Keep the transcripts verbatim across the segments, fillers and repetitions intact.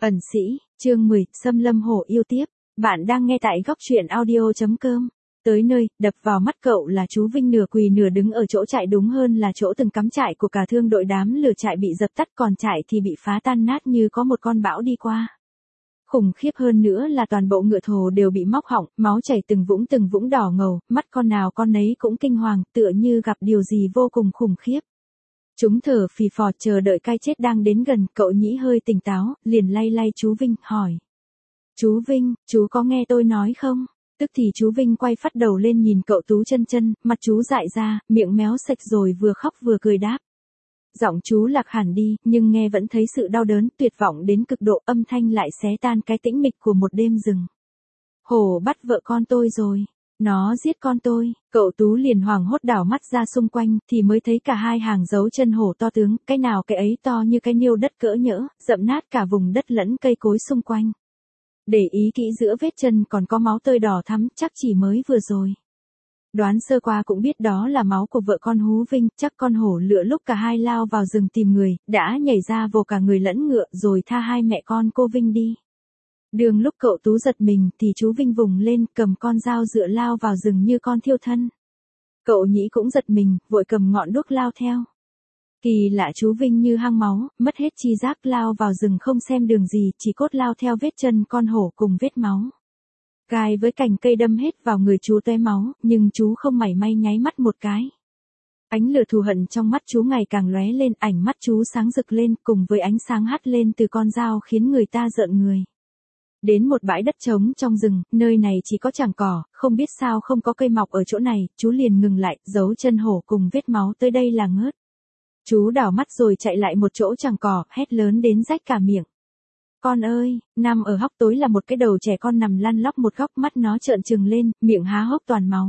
Ẩn sĩ, chương mười, Xâm Lâm Hổ yêu tiếp. Bạn đang nghe tại góc truyện audio chấm com. Tới nơi, đập vào mắt cậu là chú Vinh nửa quỳ nửa đứng ở chỗ trại, đúng hơn là chỗ từng cắm trại của cả thương đội. Đám lửa trại bị dập tắt, còn trại thì bị phá tan nát như có một con bão đi qua. Khủng khiếp hơn nữa là toàn bộ ngựa thồ đều bị móc họng, máu chảy từng vũng từng vũng đỏ ngầu, mắt con nào con nấy cũng kinh hoàng, tựa như gặp điều gì vô cùng khủng khiếp. Chúng thở phì phò chờ đợi cái chết đang đến gần. Cậu Nhĩ hơi tỉnh táo, liền lay lay chú Vinh, hỏi. Chú Vinh, chú có nghe tôi nói không? Tức thì chú Vinh quay phát đầu lên nhìn cậu Tú Chân Chân, mặt chú dại ra, miệng méo sạch rồi vừa khóc vừa cười đáp. Giọng chú lạc hẳn đi, nhưng nghe vẫn thấy sự đau đớn, tuyệt vọng đến cực độ, âm thanh lại xé tan cái tĩnh mịch của một đêm rừng. Hổ bắt vợ con tôi rồi. Nó giết con tôi. Cậu Tú liền hoảng hốt đảo mắt ra xung quanh, thì mới thấy cả hai hàng dấu chân hổ to tướng, cái nào cái ấy to như cái niêu đất cỡ nhỡ, dậm nát cả vùng đất lẫn cây cối xung quanh. Để ý kỹ giữa vết chân còn có máu tươi đỏ thắm, chắc chỉ mới vừa rồi. Đoán sơ qua cũng biết đó là máu của vợ con Hú Vinh. Chắc con hổ lựa lúc cả hai lao vào rừng tìm người, đã nhảy ra vồ cả người lẫn ngựa rồi tha hai mẹ con cô Vinh đi. Đường lúc cậu Tú giật mình thì chú Vinh vùng lên, cầm con dao dựa lao vào rừng như con thiêu thân. Cậu Nhĩ cũng giật mình, vội cầm ngọn đuốc lao theo. Kỳ lạ, chú Vinh như hăng máu, mất hết chi giác, lao vào rừng không xem đường gì, chỉ cốt lao theo vết chân con hổ cùng vết máu. Gai với cành cây đâm hết vào người chú tóe máu, nhưng chú không mảy may nháy mắt một cái. Ánh lửa thù hận trong mắt chú ngày càng lóe lên, ảnh mắt chú sáng rực lên, cùng với ánh sáng hắt lên từ con dao khiến người ta rợn người. Đến một bãi đất trống trong rừng, nơi này chỉ có chảng cỏ, không biết sao không có cây mọc ở chỗ này, chú liền ngừng lại, giấu chân hổ cùng vết máu tới đây là ngớt. Chú đảo mắt rồi chạy lại một chỗ chảng cỏ, hét lớn đến rách cả miệng. Con ơi, nằm ở hốc tối là một cái đầu trẻ con nằm lăn lóc một góc, mắt nó trợn trừng lên, miệng há hốc toàn máu.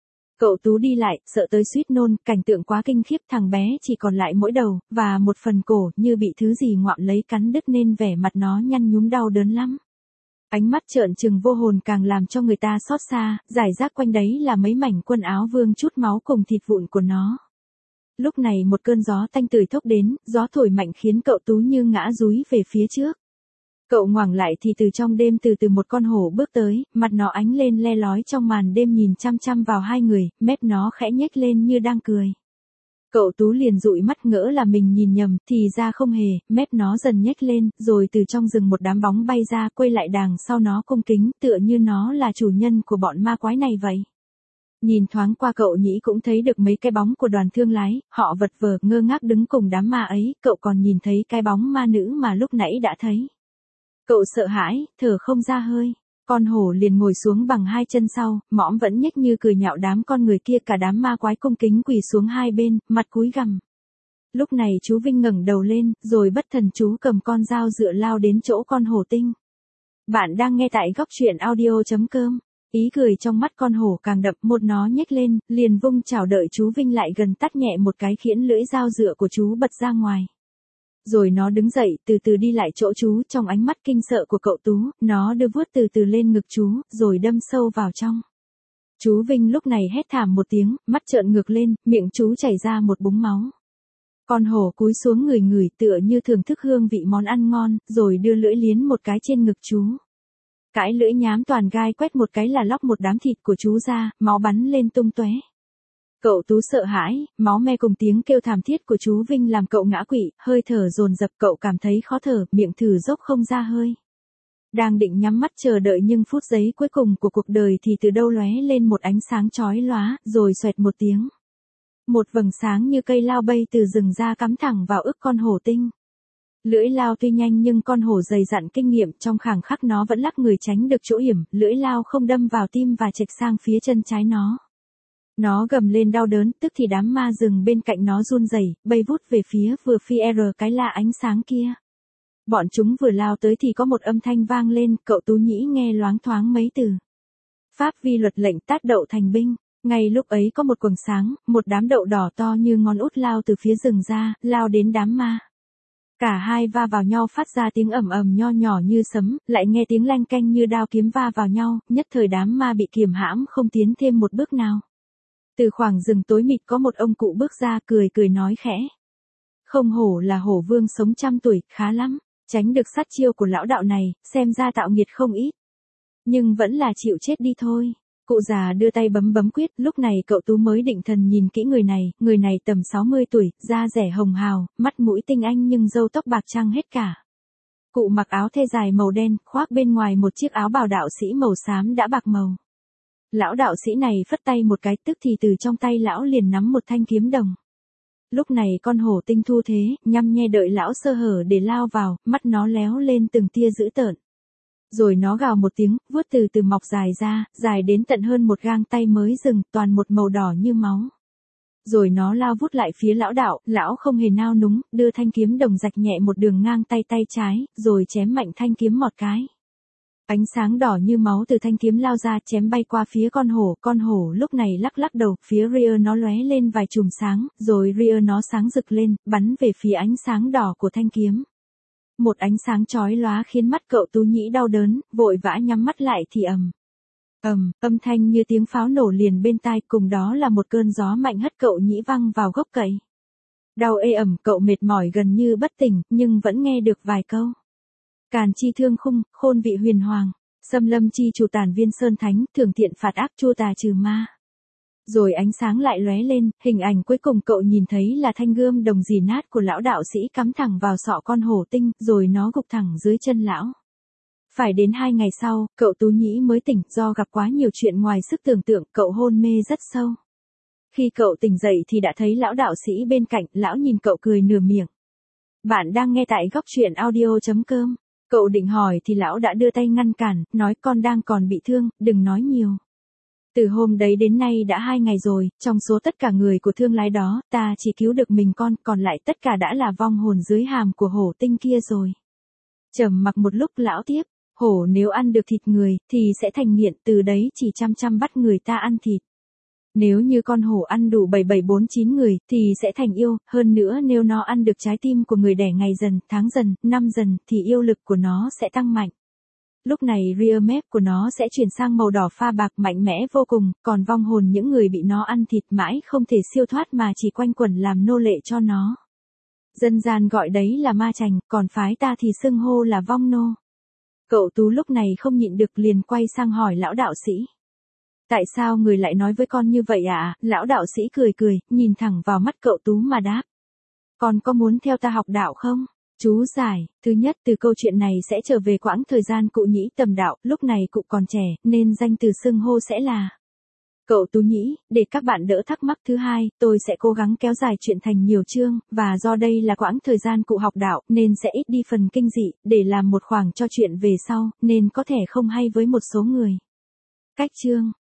Cậu Tú đi lại, sợ tới suýt nôn, cảnh tượng quá kinh khiếp, thằng bé chỉ còn lại mỗi đầu, và một phần cổ như bị thứ gì ngoạm lấy cắn đứt nên vẻ mặt nó nhăn nhúm đau đớn lắm. Ánh mắt trợn trừng vô hồn càng làm cho người ta xót xa, giải rác quanh đấy là mấy mảnh quần áo vương chút máu cùng thịt vụn của nó. Lúc này một cơn gió tanh tưởi thốc đến, gió thổi mạnh khiến cậu Tú như ngã dúi về phía trước. Cậu ngoảnh lại thì từ trong đêm từ từ một con hổ bước tới, mặt nó ánh lên le lói trong màn đêm nhìn chăm chăm vào hai người, mép nó khẽ nhếch lên như đang cười. Cậu Tú liền dụi mắt ngỡ là mình nhìn nhầm, thì ra không hề, mép nó dần nhếch lên, rồi từ trong rừng một đám bóng bay ra, quay lại đằng sau nó cung kính, tựa như nó là chủ nhân của bọn ma quái này vậy. Nhìn thoáng qua cậu Nhĩ cũng thấy được mấy cái bóng của đoàn thương lái, họ vật vờ ngơ ngác đứng cùng đám ma ấy, cậu còn nhìn thấy cái bóng ma nữ mà lúc nãy đã thấy. Cậu sợ hãi, thở không ra hơi. Con hổ liền ngồi xuống bằng hai chân sau, mõm vẫn nhếch như cười nhạo đám con người kia, cả đám ma quái cung kính quỳ xuống hai bên, mặt cúi gằm. Lúc này chú Vinh ngẩng đầu lên, rồi bất thần chú cầm con dao dựa lao đến chỗ con hổ tinh. Bạn đang nghe tại góc truyện audio chấm com. Ý cười trong mắt con hổ càng đậm, một nó nhếch lên, liền vung chảo đợi chú Vinh lại gần, tát nhẹ một cái khiến lưỡi dao dựa của chú bật ra ngoài. Rồi nó đứng dậy, từ từ đi lại chỗ chú, trong ánh mắt kinh sợ của cậu Tú, nó đưa vuốt từ từ lên ngực chú, rồi đâm sâu vào trong. Chú Vinh lúc này hét thảm một tiếng, mắt trợn ngược lên, miệng chú chảy ra một búng máu. Con hổ cúi xuống ngửi ngửi tựa như thưởng thức hương vị món ăn ngon, rồi đưa lưỡi liến một cái trên ngực chú. Cái lưỡi nhám toàn gai quét một cái là lóc một đám thịt của chú ra, máu bắn lên tung tóe. Cậu Tú sợ hãi, máu me cùng tiếng kêu thảm thiết của chú Vinh làm cậu ngã quỵ, hơi thở dồn dập, cậu cảm thấy khó thở, miệng thử dốc không ra hơi. Đang định nhắm mắt chờ đợi nhưng phút giây cuối cùng của cuộc đời thì từ đâu lóe lên một ánh sáng chói lóa, rồi xoẹt một tiếng. Một vầng sáng như cây lao bay từ rừng ra cắm thẳng vào ức con hổ tinh. Lưỡi lao tuy nhanh nhưng con hổ dày dặn kinh nghiệm, trong khoảnh khắc nó vẫn lắc người tránh được chỗ hiểm, lưỡi lao không đâm vào tim và chệch sang phía chân trái nó. Nó gầm lên đau đớn, tức thì đám ma rừng bên cạnh nó run rẩy, bay vút về phía vừa phi r cái lạ ánh sáng kia. Bọn chúng vừa lao tới thì có một âm thanh vang lên, cậu Tú Nhĩ nghe loáng thoáng mấy từ. Pháp vi luật lệnh tát đậu thành binh. Ngay lúc ấy có một quầng sáng, một đám đậu đỏ to như ngón út lao từ phía rừng ra, lao đến đám ma. Cả hai va vào nhau phát ra tiếng ầm ầm nho nhỏ như sấm, lại nghe tiếng lanh canh như đao kiếm va vào nhau, nhất thời đám ma bị kiềm hãm không tiến thêm một bước nào. Từ khoảng rừng tối mịt có một ông cụ bước ra, cười cười nói khẽ. Không hổ là hổ vương sống trăm tuổi, khá lắm. Tránh được sát chiêu của lão đạo này, xem ra tạo nghiệt không ít. Nhưng vẫn là chịu chết đi thôi. Cụ già đưa tay bấm bấm quyết, lúc này cậu Tú mới định thần nhìn kỹ người này, người này tầm sáu mươi tuổi, da rẻ hồng hào, mắt mũi tinh anh nhưng râu tóc bạc trắng hết cả. Cụ mặc áo thê dài màu đen, khoác bên ngoài một chiếc áo bào đạo sĩ màu xám đã bạc màu. Lão đạo sĩ này phất tay một cái, tức thì từ trong tay lão liền nắm một thanh kiếm đồng. Lúc này con hổ tinh thu thế, nhăm nhe đợi lão sơ hở để lao vào, mắt nó léo lên từng tia dữ tợn. Rồi nó gào một tiếng, vuốt từ từ mọc dài ra, dài đến tận hơn một gang tay mới dừng, toàn một màu đỏ như máu. Rồi nó lao vút lại phía lão đạo, lão không hề nao núng, đưa thanh kiếm đồng rạch nhẹ một đường ngang tay tay trái, rồi chém mạnh thanh kiếm một cái. Ánh sáng đỏ như máu từ thanh kiếm lao ra, chém bay qua phía con hổ, con hổ lúc này lắc lắc đầu, phía rear nó lóe lên vài chùm sáng, rồi rear nó sáng rực lên, bắn về phía ánh sáng đỏ của thanh kiếm. Một ánh sáng chói lóa khiến mắt cậu Tú Nhĩ đau đớn, vội vã nhắm mắt lại thì ầm. Ầm, âm thanh như tiếng pháo nổ liền bên tai, cùng đó là một cơn gió mạnh hất cậu Nhĩ văng vào gốc cậy. Đau ê ẩm, cậu mệt mỏi gần như bất tỉnh, nhưng vẫn nghe được vài câu. Càn chi thương khung, khôn vị huyền hoàng, xâm lâm chi chủ tản viên sơn thánh, thường thiện phạt ác chua tà trừ ma. Rồi ánh sáng lại lóe lên, hình ảnh cuối cùng cậu nhìn thấy là thanh gươm đồng rỉ nát của lão đạo sĩ cắm thẳng vào sọ con hổ tinh, rồi nó gục thẳng dưới chân lão. Phải đến hai ngày sau, cậu Tú Nhĩ mới tỉnh, do gặp quá nhiều chuyện ngoài sức tưởng tượng, cậu hôn mê rất sâu. Khi cậu tỉnh dậy thì đã thấy lão đạo sĩ bên cạnh, lão nhìn cậu cười nửa miệng. Bạn đang nghe tại góc truyện audio chấm com. Cậu định hỏi thì lão đã đưa tay ngăn cản, nói con đang còn bị thương, đừng nói nhiều. Từ hôm đấy đến nay đã hai ngày rồi, trong số tất cả người của thương lái đó, ta chỉ cứu được mình con, còn lại tất cả đã là vong hồn dưới hàm của hổ tinh kia rồi. Trầm mặc một lúc lão tiếp, hổ nếu ăn được thịt người, thì sẽ thành nghiện, từ đấy chỉ chăm chăm bắt người ta ăn thịt. Nếu như con hổ ăn đủ bảy bảy bốn chín người, thì sẽ thành yêu, hơn nữa nếu nó ăn được trái tim của người đẻ ngày dần, tháng dần, năm dần, thì yêu lực của nó sẽ tăng mạnh. Lúc này rear mép của nó sẽ chuyển sang màu đỏ pha bạc mạnh mẽ vô cùng, còn vong hồn những người bị nó ăn thịt mãi không thể siêu thoát mà chỉ quanh quẩn làm nô lệ cho nó. Dân gian gọi đấy là ma chành, còn phái ta thì xưng hô là vong nô. Cậu Tú lúc này không nhịn được liền quay sang hỏi lão đạo sĩ. Tại sao người lại nói với con như vậy ạ? À? Lão đạo sĩ cười cười, nhìn thẳng vào mắt cậu Tú mà đáp. Con có muốn theo ta học đạo không? Chú giải, thứ nhất từ câu chuyện này sẽ trở về quãng thời gian cụ Nhĩ tầm đạo, lúc này cụ còn trẻ, nên danh từ xưng hô sẽ là cậu Tú Nhĩ. Để các bạn đỡ thắc mắc, thứ hai, tôi sẽ cố gắng kéo dài chuyện thành nhiều chương, và do đây là quãng thời gian cụ học đạo, nên sẽ ít đi phần kinh dị, để làm một khoảng cho chuyện về sau, nên có thể không hay với một số người. Cách chương